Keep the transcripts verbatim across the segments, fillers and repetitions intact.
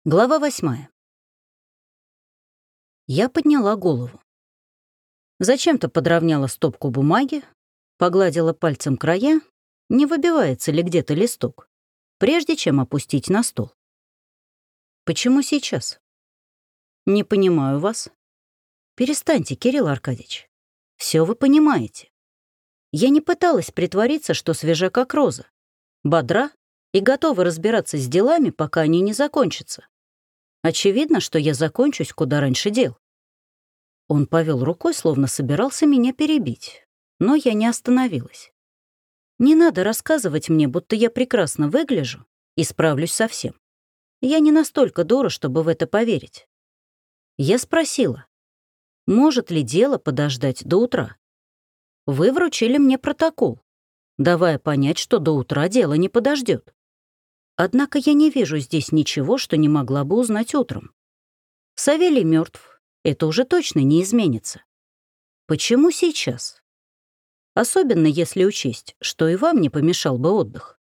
Глава восьмая. Я подняла голову. Зачем-то подровняла стопку бумаги, погладила пальцем края, не выбивается ли где-то листок, прежде чем опустить на стол. Почему сейчас? Не понимаю вас. Перестаньте, Кирилл Аркадьевич. Все вы понимаете. Я не пыталась притвориться, что свежа как роза, бодра и готова разбираться с делами, пока они не закончатся. Очевидно, что я закончусь куда раньше дел. Он повел рукой, словно собирался меня перебить, но я не остановилась. Не надо рассказывать мне, будто я прекрасно выгляжу и справлюсь со всем. Я не настолько дура, чтобы в это поверить. Я спросила, может ли дело подождать до утра. Вы вручили мне протокол, давая понять, что до утра дело не подождет. Однако я не вижу здесь ничего, что не могла бы узнать утром. Савелий мертв, это уже точно не изменится. Почему сейчас? Особенно если учесть, что и вам не помешал бы отдых.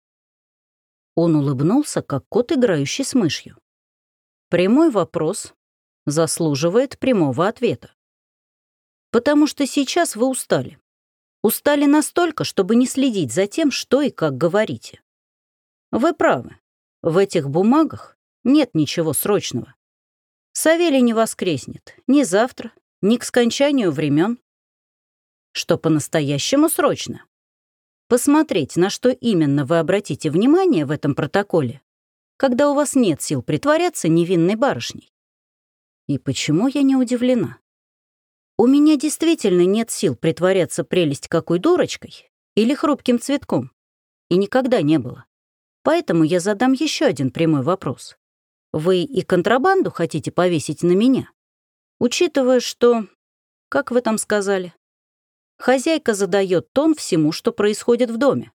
Он улыбнулся, как кот, играющий с мышью. Прямой вопрос заслуживает прямого ответа. Потому что сейчас вы устали. Устали настолько, чтобы не следить за тем, что и как говорите. Вы правы. В этих бумагах нет ничего срочного. Савелий не воскреснет ни завтра, ни к скончанию времен. Что по-настоящему срочно? Посмотреть, на что именно вы обратите внимание в этом протоколе, когда у вас нет сил притворяться невинной барышней. И почему я не удивлена? У меня действительно нет сил притворяться прелесть какой дурочкой или хрупким цветком. И никогда не было. Поэтому я задам еще один прямой вопрос. Вы и контрабанду хотите повесить на меня? Учитывая, что... Как вы там сказали? Хозяйка задает тон всему, что происходит в доме.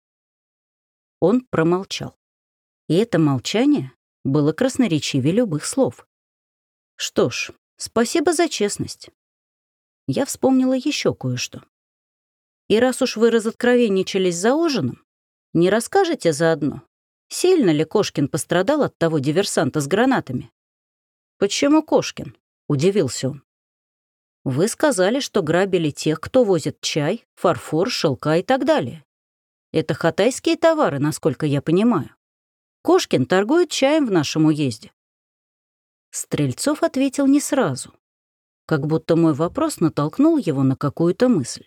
Он промолчал. И это молчание было красноречивее любых слов. Что ж, спасибо за честность. Я вспомнила еще кое-что. И раз уж вы разоткровенничались за ужином, не расскажете заодно, сильно ли Кошкин пострадал от того диверсанта с гранатами? «Почему Кошкин?» — удивился он. «Вы сказали, что грабили тех, кто возит чай, фарфор, шелка и так далее. Это хатайские товары, насколько я понимаю. Кошкин торгует чаем в нашем уезде». Стрельцов ответил не сразу, как будто мой вопрос натолкнул его на какую-то мысль.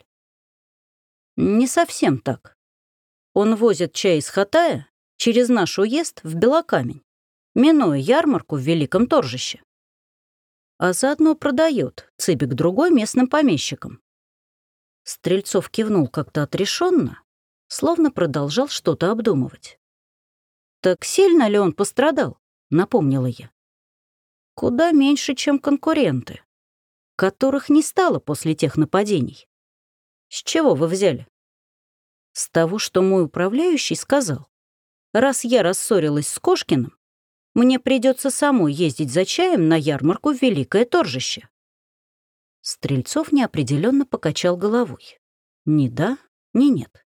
«Не совсем так. Он возит чай из Хатая через наш уезд в Белокамень, минуя ярмарку в Великом Торжище. А заодно продает цыбик другой местным помещикам». Стрельцов кивнул как-то отрешенно, словно продолжал что-то обдумывать. «Так сильно ли он пострадал?» — напомнила я. «Куда меньше, чем конкуренты, которых не стало после тех нападений. С чего вы взяли?» «С того, что мой управляющий сказал. Раз я рассорилась с Кошкиным, мне придется самой ездить за чаем на ярмарку в Великое Торжище». Стрельцов неопределенно покачал головой. Ни да, ни нет.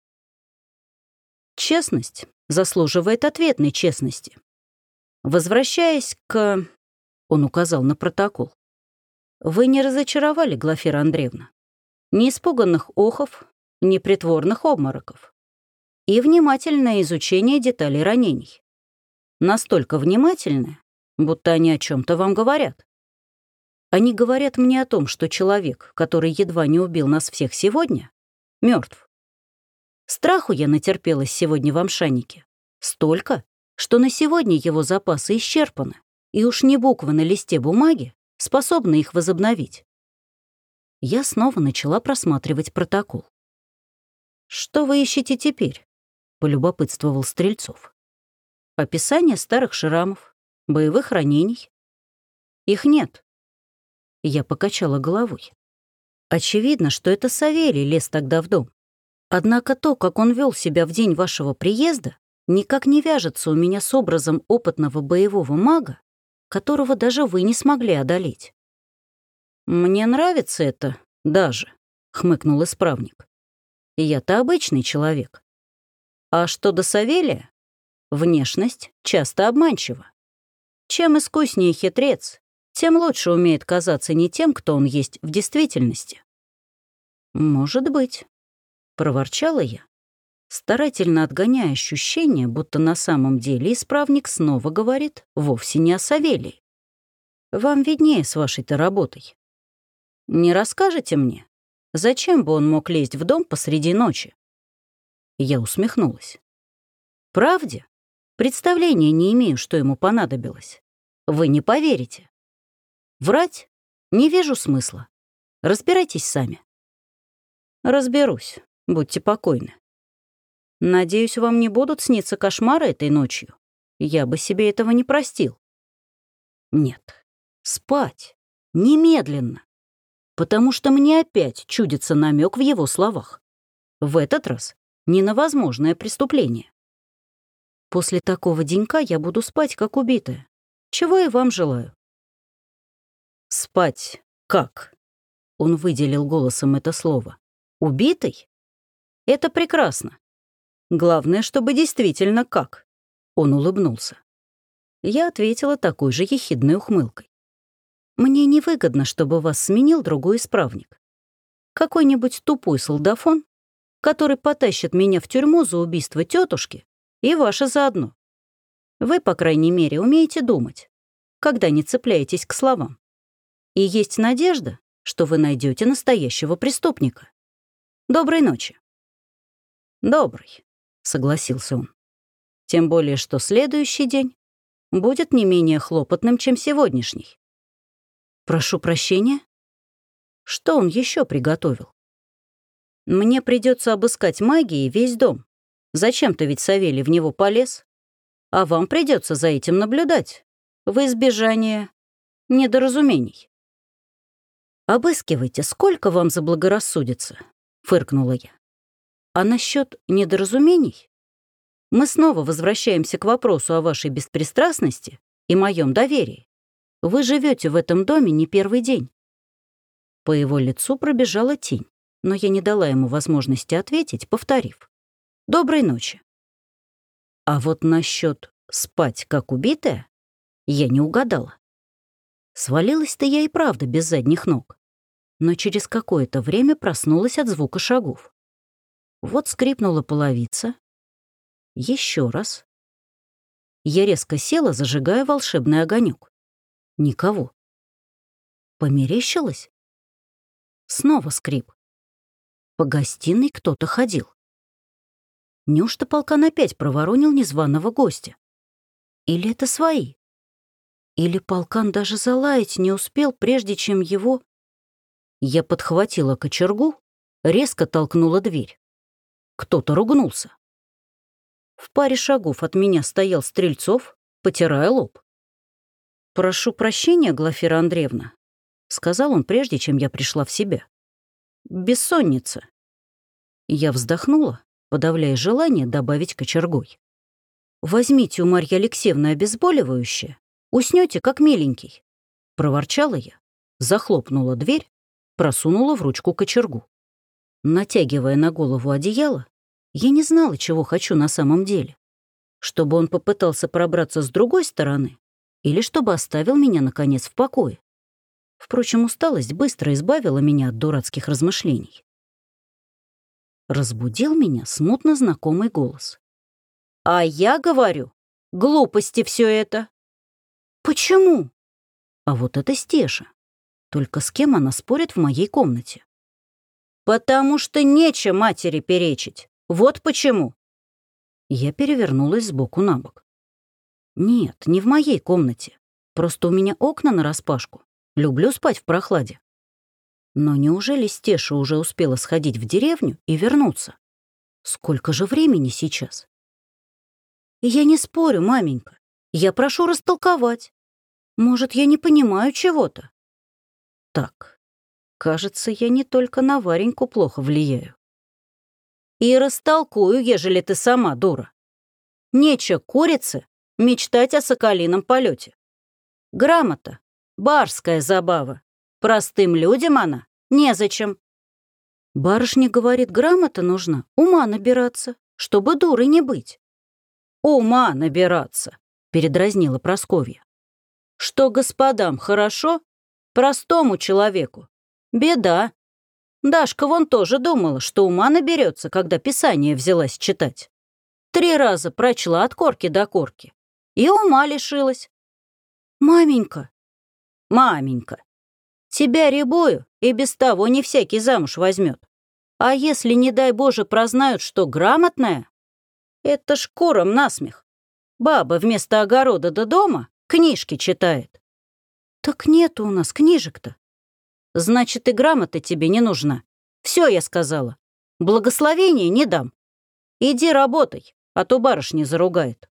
Честность заслуживает ответной честности. Возвращаясь к... Он указал на протокол. Вы не разочаровали, Глафира Андреевна. Ни испуганных охов, ни притворных обмороков. И внимательное изучение деталей ранений. Настолько внимательное, будто они о чем-то вам говорят. Они говорят мне о том, что человек, который едва не убил нас всех сегодня, мертв. Страху я натерпелась сегодня в Амшанике. Столько, что на сегодня его запасы исчерпаны, и уж не буквы на листе бумаги способны их возобновить. Я снова начала просматривать протокол. «Что вы ищете теперь?» — полюбопытствовал Стрельцов. «Описание старых шрамов, боевых ранений. Их нет». Я покачала головой. Очевидно, что это Савелий лез тогда в дом. Однако то, как он вел себя в день вашего приезда, никак не вяжется у меня с образом опытного боевого мага, которого даже вы не смогли одолеть. «Мне нравится это даже», — хмыкнул исправник. «Я-то обычный человек. А что до Савелия? Внешность часто обманчива. Чем искуснее хитрец, тем лучше умеет казаться не тем, кто он есть в действительности. «Может быть», — проворчала я, старательно отгоняя ощущение, будто на самом деле исправник снова говорит вовсе не о Савелии. «Вам виднее с вашей-то работой. Не расскажете мне, зачем бы он мог лезть в дом посреди ночи?» Я усмехнулась. «Правде? Представления не имею, что ему понадобилось. Вы не поверите. Врать? Не вижу смысла. Разбирайтесь сами». «Разберусь, будьте покойны. Надеюсь, вам не будут сниться кошмары этой ночью. Я бы себе этого не простил». «Нет, спать. Немедленно. Потому что мне опять чудится намек в его словах. В этот раз не на возможное преступление. После такого денька я буду спать, как убитая. Чего и вам желаю». «Спать как?» — он выделил голосом это слово. «Убитый? Это прекрасно. Главное, чтобы действительно как». Он улыбнулся. Я ответила такой же ехидной ухмылкой. «Мне невыгодно, чтобы вас сменил другой исправник. Какой-нибудь тупой солдафон, который потащит меня в тюрьму за убийство тетушки и ваше заодно. Вы, по крайней мере, умеете думать, когда не цепляетесь к словам. И есть надежда, что вы найдете настоящего преступника. Доброй ночи». «Добрый», — согласился он. «Тем более, что следующий день будет не менее хлопотным, чем сегодняшний». «Прошу прощения?» Что он еще приготовил? «Мне придется обыскать магией весь дом. Зачем-то ведь Савелий в него полез. А вам придется за этим наблюдать, в избежание недоразумений». «Обыскивайте, сколько вам заблагорассудится», — фыркнула я. «А насчет недоразумений? Мы снова возвращаемся к вопросу о вашей беспристрастности и моем доверии. Вы живете в этом доме не первый день». По его лицу пробежала тень, но я не дала ему возможности ответить, повторив: «Доброй ночи». А вот насчет «спать как убитая» я не угадала. Свалилась-то я и правда без задних ног, но через какое-то время проснулась от звука шагов. Вот скрипнула половица. Еще раз. Я резко села, зажигая волшебный огонек. Никого. Померещилось? Снова скрип. По гостиной кто-то ходил. Неужто полкан опять проворонил незваного гостя? Или это свои? Или полкан даже залаять не успел, прежде чем его... Я подхватила кочергу, резко толкнула дверь. Кто-то ругнулся. В паре шагов от меня стоял Стрельцов, потирая лоб. «Прошу прощения, Глафира Андреевна», — сказал он, прежде чем я пришла в себя. «Бессонница». Я вздохнула, подавляя желание добавить кочергой. «Возьмите у Марьи Алексеевны обезболивающее, уснете как миленький», — проворчала я, захлопнула дверь, просунула в ручку кочергу. Натягивая на голову одеяло, я не знала, чего хочу на самом деле. Чтобы он попытался пробраться с другой стороны или чтобы оставил меня, наконец, в покое. Впрочем, усталость быстро избавила меня от дурацких размышлений. Разбудил меня смутно знакомый голос. «А я говорю, глупости все это». «Почему?» А вот это Стеша. Только с кем она спорит в моей комнате? «Потому что нечем матери перечить. Вот почему». Я перевернулась сбоку на бок. Нет, не в моей комнате. Просто у меня окна нараспашку. Люблю спать в прохладе. Но неужели Стеша уже успела сходить в деревню и вернуться? Сколько же времени сейчас? Я не спорю, маменька. Я прошу растолковать. Может, я не понимаю чего-то? Так, кажется, я не только на Вареньку плохо влияю. И растолкую, ежели ты сама дура. Нече курице мечтать о соколином полете. Грамота — барская забава. Простым людям она незачем. Барышня говорит, грамота нужна, ума набираться, чтобы дурой не быть. Ума набираться, передразнила Прасковья. что господам хорошо, простому человеку беда. Дашка вон тоже думала, что ума наберется, когда Писание взялась читать. Три раза прочла от корки до корки. И ума лишилась. Маменька, маменька, тебя рябою и без того не всякий замуж возьмет. А если, не дай Боже, прознают, что грамотная, это ж курам насмех. Баба вместо огорода до дома книжки читает. Так нету у нас книжек-то. Значит, и грамота тебе не нужна. Все, я сказала. Благословения не дам. Иди работай, а то барышня заругает.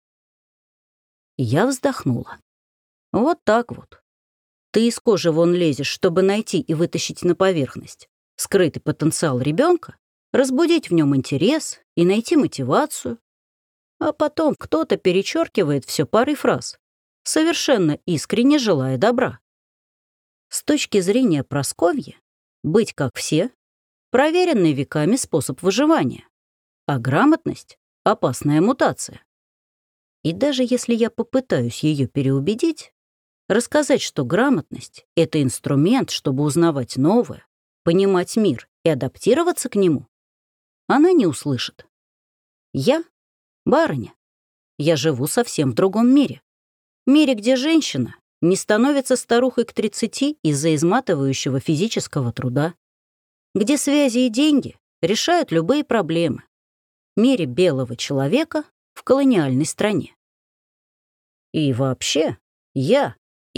Я вздохнула. Вот так вот. Ты из кожи вон лезешь, чтобы найти и вытащить на поверхность скрытый потенциал ребенка, разбудить в нем интерес и найти мотивацию. А потом кто-то перечеркивает все парой фраз, совершенно искренне желая добра. С точки зрения Прасковьи, быть как все — проверенный веками способ выживания, а грамотность — опасная мутация. И даже если я попытаюсь ее переубедить, рассказать, что грамотность — это инструмент, чтобы узнавать новое, понимать мир и адаптироваться к нему, она не услышит. Я — барыня. Я живу совсем в другом мире. Мире, где женщина не становится старухой к тридцати из-за изматывающего физического труда, где связи и деньги решают любые проблемы. Мире белого человека в колониальной стране. И вообще, я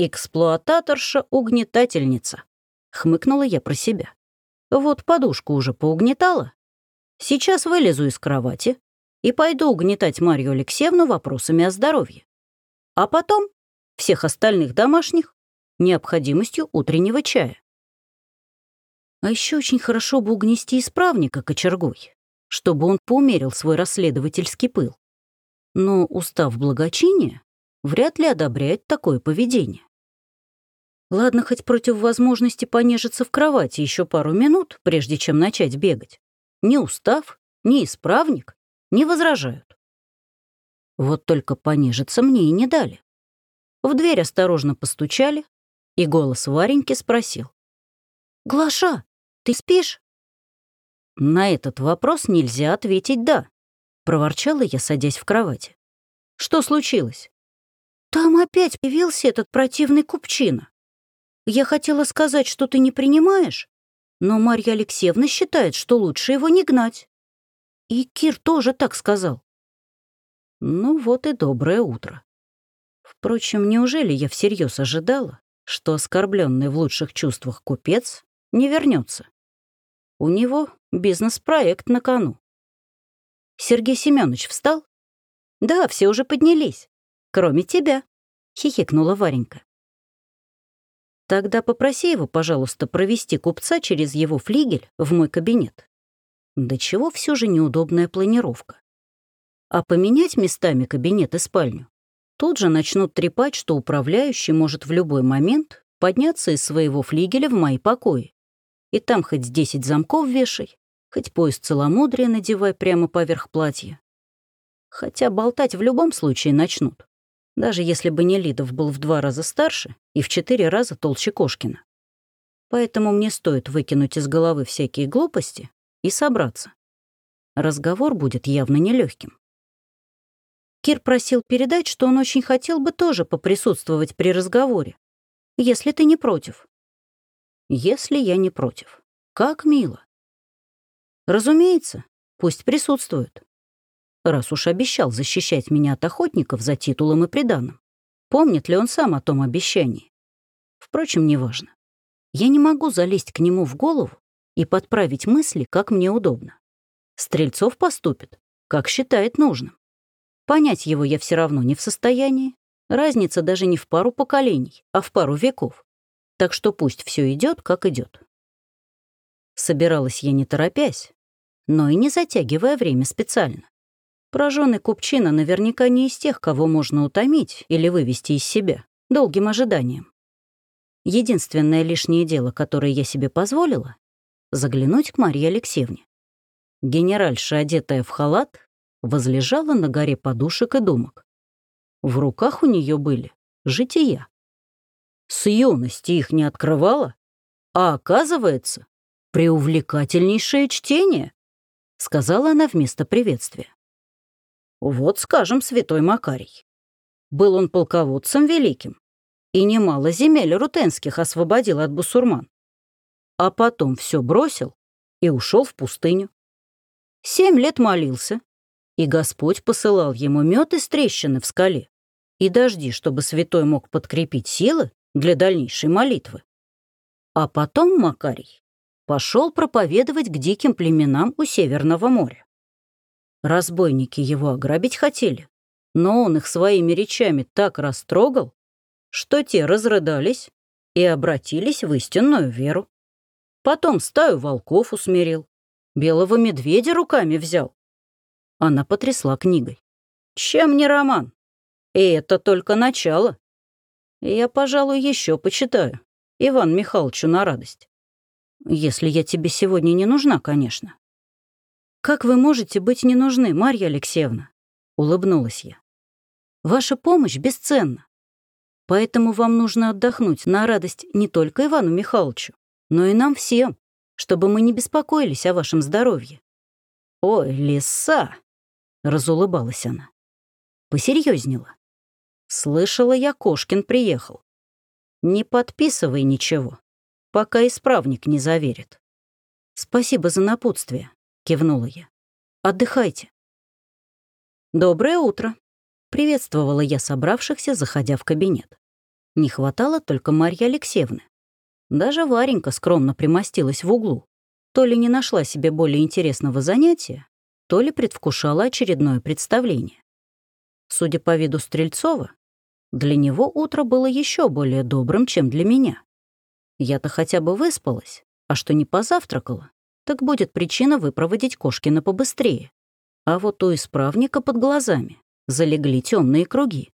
эксплуататорша-угнетательница, хмыкнула я про себя. Вот подушку уже поугнетала. Сейчас вылезу из кровати и пойду угнетать Марью Алексеевну вопросами о здоровье. А потом всех остальных домашних необходимостью утреннего чая. А еще очень хорошо бы угнести исправника кочергой, чтобы он поумерил свой расследовательский пыл. Но устав благочиния вряд ли одобряет такое поведение. Ладно, хоть против возможности понежиться в кровати еще пару минут, прежде чем начать бегать. Ни устав, ни исправник не возражают. Вот только понежиться мне и не дали. В дверь осторожно постучали, и голос Вареньки спросил. «Глаша, ты спишь?» На этот вопрос нельзя ответить «да», — проворчала я, садясь в кровати. «Что случилось?» «Там опять появился этот противный купчина. Я хотела сказать, что ты не принимаешь, но Марья Алексеевна считает, что лучше его не гнать. И Кир тоже так сказал». Ну вот и доброе утро. Впрочем, неужели я всерьез ожидала, что оскорбленный в лучших чувствах купец не вернется? У него бизнес-проект на кону. Сергей Семенович встал? Да, все уже поднялись. Кроме тебя, хихикнула Варенька. Тогда попроси его, пожалуйста, провести купца через его флигель в мой кабинет. До чего все же неудобная планировка. А поменять местами кабинет и спальню тут же начнут трепать, что управляющий может в любой момент подняться из своего флигеля в мои покои. И там хоть десять замков вешай, хоть пояс целомудрия надевай прямо поверх платья. Хотя болтать в любом случае начнут, даже если бы Нелидов был в два раза старше и в четыре раза толще Кошкина. Поэтому мне стоит выкинуть из головы всякие глупости и собраться. Разговор будет явно нелегким. Кир просил передать, что он очень хотел бы тоже поприсутствовать при разговоре, если ты не против. Если я не против. Как мило. Разумеется, пусть присутствует. Раз уж обещал защищать меня от охотников за титулом и приданым, помнит ли он сам о том обещании? Впрочем, неважно. Я не могу залезть к нему в голову и подправить мысли, как мне удобно. Стрельцов поступит, как считает нужным. Понять его я все равно не в состоянии. Разница даже не в пару поколений, а в пару веков. Так что пусть все идет, как идет. Собиралась я не торопясь, но и не затягивая время специально. Прожженный купчина наверняка не из тех, кого можно утомить или вывести из себя долгим ожиданием. Единственное лишнее дело, которое я себе позволила — заглянуть к Марье Алексеевне. Генеральша, одетая в халат, возлежала на горе подушек и думок. В руках у нее были жития. С юности их не открывала, а оказывается, преувлекательнейшее чтение, сказала она вместо приветствия. Вот, скажем, святой Макарий. Был он полководцем великим, и немало земель рутенских освободил от бусурман. А потом все бросил и ушел в пустыню. Семь лет молился, и Господь посылал ему мед из трещины в скале и дожди, чтобы святой мог подкрепить силы для дальнейшей молитвы. А потом Макарий пошел проповедовать к диким племенам у Северного моря. Разбойники его ограбить хотели, но он их своими речами так растрогал, что те разрыдались и обратились в истинную веру. Потом стаю волков усмирил, белого медведя руками взял. Она потрясла книгой. Чем не роман? И это только начало. Я, пожалуй, еще почитаю Ивану Михайловичу на радость. Если я тебе сегодня не нужна, конечно. «Как вы можете быть не нужны, Марья Алексеевна?» — улыбнулась я. «Ваша помощь бесценна. Поэтому вам нужно отдохнуть на радость не только Ивану Михайловичу, но и нам всем, чтобы мы не беспокоились о вашем здоровье». «Ой, лиса!» — разулыбалась она. Посерьезнела. «Слышала я, Кошкин приехал. Не подписывай ничего, пока исправник не заверит». «Спасибо за напутствие», — кивнула я. «Отдыхайте». «Доброе утро», — приветствовала я собравшихся, заходя в кабинет. Не хватало только Марьи Алексеевны. Даже Варенька скромно примостилась в углу. То ли не нашла себе более интересного занятия, то ли предвкушала очередное представление. Судя по виду Стрельцова, для него утро было еще более добрым, чем для меня. Я-то хотя бы выспалась, а что не позавтракала, так будет причина выпроводить Кошкина побыстрее. А вот у исправника под глазами залегли темные круги.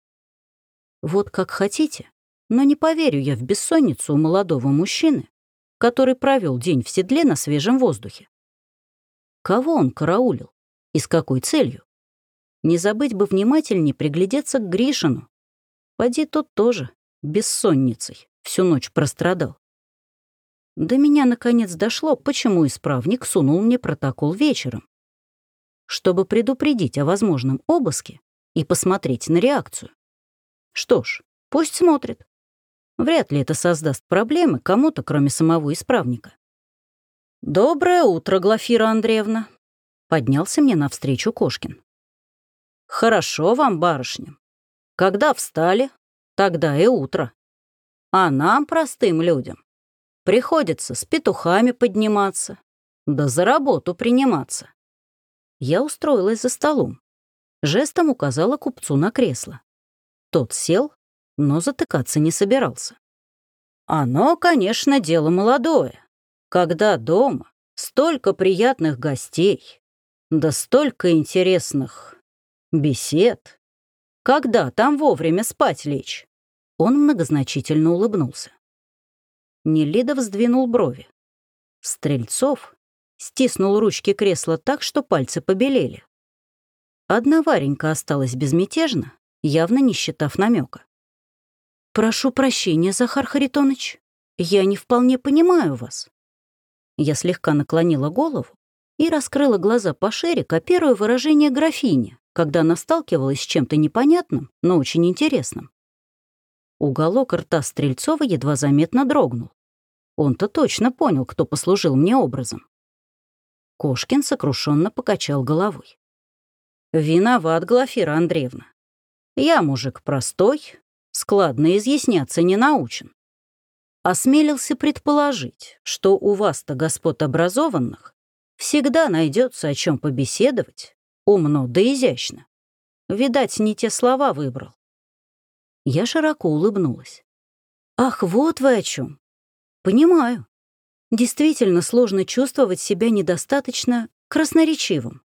Вот как хотите, но не поверю я в бессонницу у молодого мужчины, который провел день в седле на свежем воздухе. Кого он караулил и с какой целью? Не забыть бы внимательней приглядеться к Гришину. Поди тот тоже бессонницей всю ночь прострадал. До меня наконец дошло, почему исправник сунул мне протокол вечером. Чтобы предупредить о возможном обыске и посмотреть на реакцию. Что ж, пусть смотрит. Вряд ли это создаст проблемы кому-то, кроме самого исправника. «Доброе утро, Глафира Андреевна», — поднялся мне навстречу Кошкин. «Хорошо вам, барышням. Когда встали, тогда и утро. А нам, простым людям, приходится с петухами подниматься, да за работу приниматься». Я устроилась за столом. Жестом указала купцу на кресло. Тот сел, но затыкаться не собирался. «Оно, конечно, дело молодое, когда дома столько приятных гостей, да столько интересных бесед. Когда там вовремя спать лечь?» Он многозначительно улыбнулся. Нелидов сдвинул брови. Стрельцов стиснул ручки кресла так, что пальцы побелели. Одна Варенька осталась безмятежна, явно не считав намека. «Прошу прощения, Захар Харитоныч, я не вполне понимаю вас». Я слегка наклонила голову и раскрыла глаза пошире, копируя выражение графини, когда она сталкивалась с чем-то непонятным, но очень интересным. Уголок рта Стрельцова едва заметно дрогнул. Он-то точно понял, кто послужил мне образом. Кошкин сокрушенно покачал головой. «Виноват, Глафира Андреевна. Я мужик простой, складно изъясняться не научен. Осмелился предположить, что у вас-то, господ образованных, всегда найдется о чем побеседовать, умно да изящно. Видать, не те слова выбрал». Я широко улыбнулась. «Ах, вот вы о чем. Понимаю. Действительно сложно чувствовать себя недостаточно красноречивым.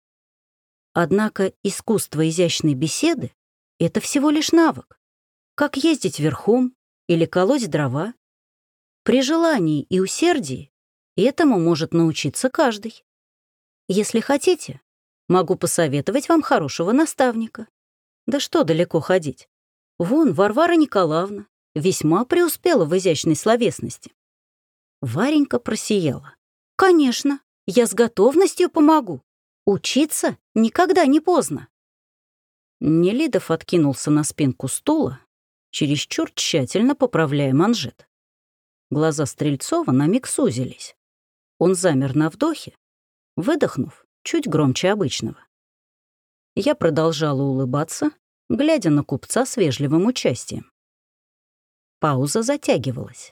Однако искусство изящной беседы — это всего лишь навык. Как ездить верхом или колоть дрова. При желании и усердии этому может научиться каждый. Если хотите, могу посоветовать вам хорошего наставника. Да что далеко ходить. Вон Варвара Николаевна, весьма преуспела в изящной словесности. Варенька просияла. «Конечно, я с готовностью помогу. Учиться никогда не поздно». Нелидов откинулся на спинку стула, чересчур тщательно поправляя манжет. Глаза Стрельцова на миг сузились. Он замер на вдохе, выдохнув чуть громче обычного. Я продолжала улыбаться, глядя на купца с вежливым участием. Пауза затягивалась.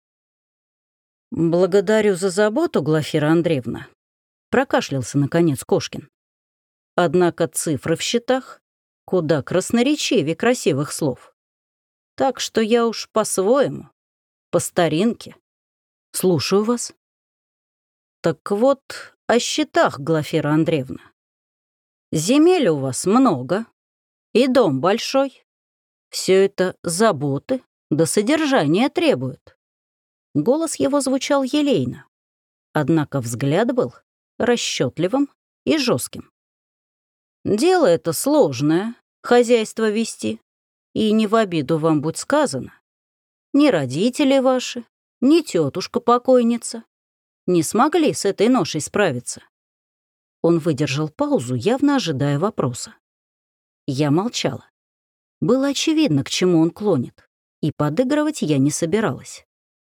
«Благодарю за заботу, Глафира Андреевна», — прокашлялся, наконец, Кошкин. «Однако цифры в счетах куда красноречивее красивых слов. Так что я уж по-своему, по старинке. Слушаю вас». «Так вот, о счетах, Глафира Андреевна. Земель у вас много, и дом большой. Все это заботы да содержания требует». Голос его звучал елейно, однако взгляд был расчетливым и жестким. «Дело это сложное, хозяйство вести, и не в обиду вам будь сказано. Ни родители ваши, ни тетушка-покойница не смогли с этой ношей справиться». Он выдержал паузу, явно ожидая вопроса. Я молчала. Было очевидно, к чему он клонит, и подыгрывать я не собиралась.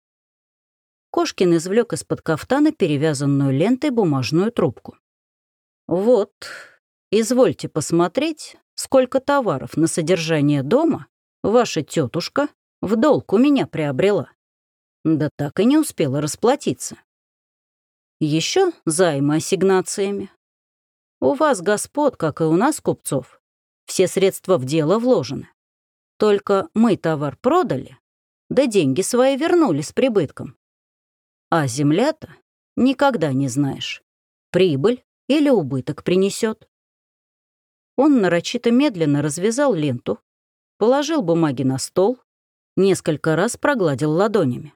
Кошкин извлек из-под кафтана перевязанную лентой бумажную трубку. «Вот, извольте посмотреть, сколько товаров на содержание дома ваша тетушка в долг у меня приобрела. Да так и не успела расплатиться. Еще займы ассигнациями. У вас, господ, как и у нас, купцов, все средства в дело вложены. Только мы товар продали, да деньги свои вернули с прибытком. А земля-то никогда не знаешь, прибыль или убыток принесет». Он нарочито медленно развязал ленту, положил бумаги на стол, несколько раз прогладил ладонями.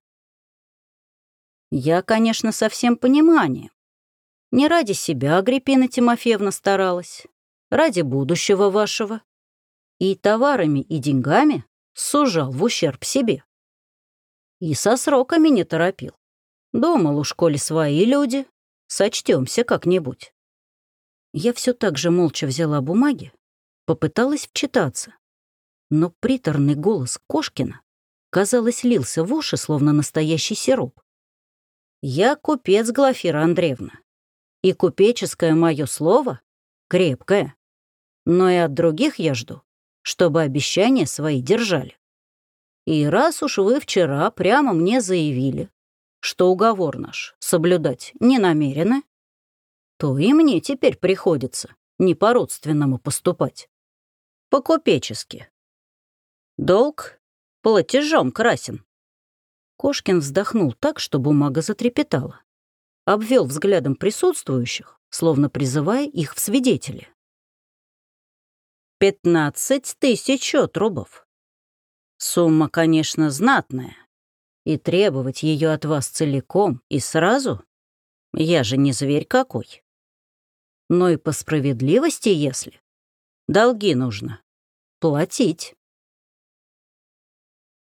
«Я, конечно, со всем пониманием. Не ради себя Агриппина Тимофеевна старалась, ради будущего вашего. И товарами, и деньгами сужал в ущерб себе. И со сроками не торопил. Думал, уж коли свои люди, сочтёмся как-нибудь». Я все так же молча взяла бумаги, попыталась вчитаться, но приторный голос Кошкина, казалось, лился в уши, словно настоящий сироп. «Я купец, Глафира Андреевна, и купеческое мое слово крепкое, но и от других я жду, чтобы обещания свои держали. И раз уж вы вчера прямо мне заявили, что уговор наш соблюдать не намерены, то и мне теперь приходится не по-родственному поступать, по-купечески. Долг платежом красен». Кошкин вздохнул так, что бумага затрепетала, обвел взглядом присутствующих, словно призывая их в свидетели. «Пятнадцать тысяч отрубов. Сумма, конечно, знатная, и требовать ее от вас целиком и сразу я же не зверь какой. Но и по справедливости, если долги нужно платить.